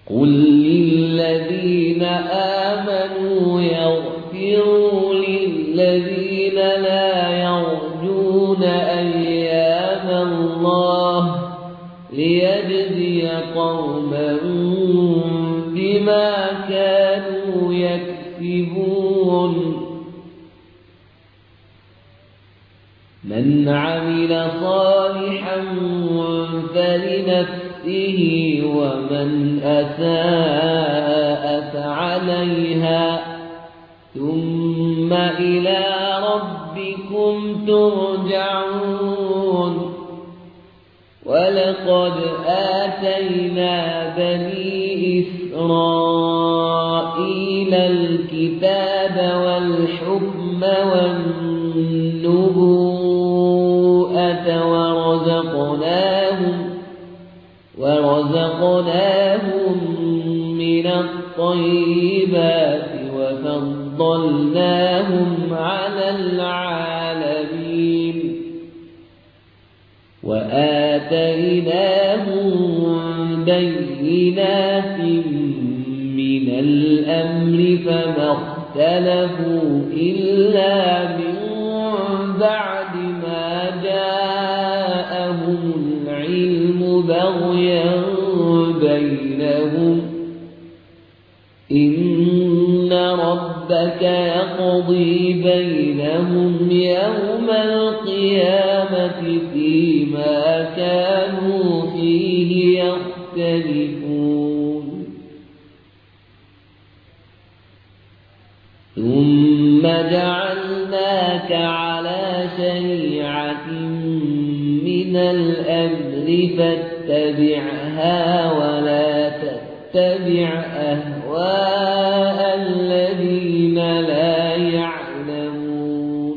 قل للذين آمنوا يغفروا للذين لا يرجون أيام الله ليجزي قوما بما كانوا يكسبون من عمل صالحا فلنفسه ومن أساء فعليها ثم إلى ربكم ترجعون ولقد آتينا بني إسرائيل الكتاب والحكم والنبوة ورزقناهم من الطيبات وفضلناهم على العالمين وآتيناهم بينات من الأمر فما اختلفوا إلا من بعد ما جاءهم العلم بغيا بينهم إن ربك يقضي بينهم يوم القيامة فيما كانوا فيه يختلفون ثم جعلناك على شريعة من الأمر فاتبعها ولا تتبع أهواء الذين لا يعلمون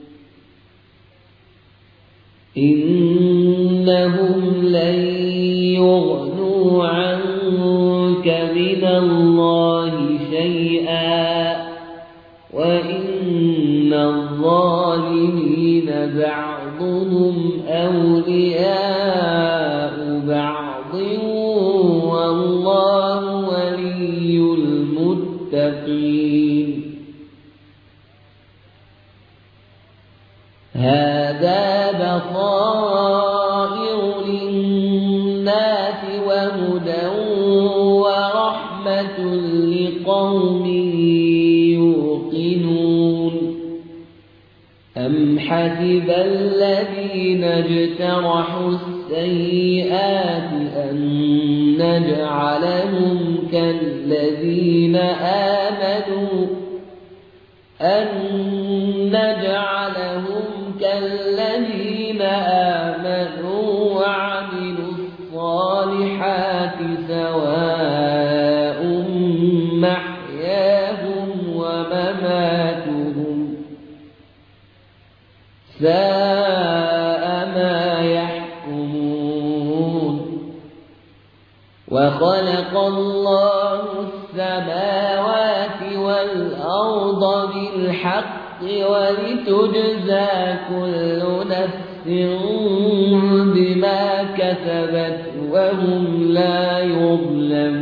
إنهم لن يغنوا عنك من الله شيئا وإن الظالمين بعضهم أولياء بعض والله ولي المتقين هذا بصائر للناس وهدى ورحمة لقوم يوقنون أم حسب الذين اجترحوا السيئات أن نجعلهم كالذين آمنوا وعملوا الصالحات سواء محياهم ومماتهم ساء ما يحكمون وخلق الله السماوات والأرض بالحق ولتجزى كل نفس بما كسبت وهم لا يظلمون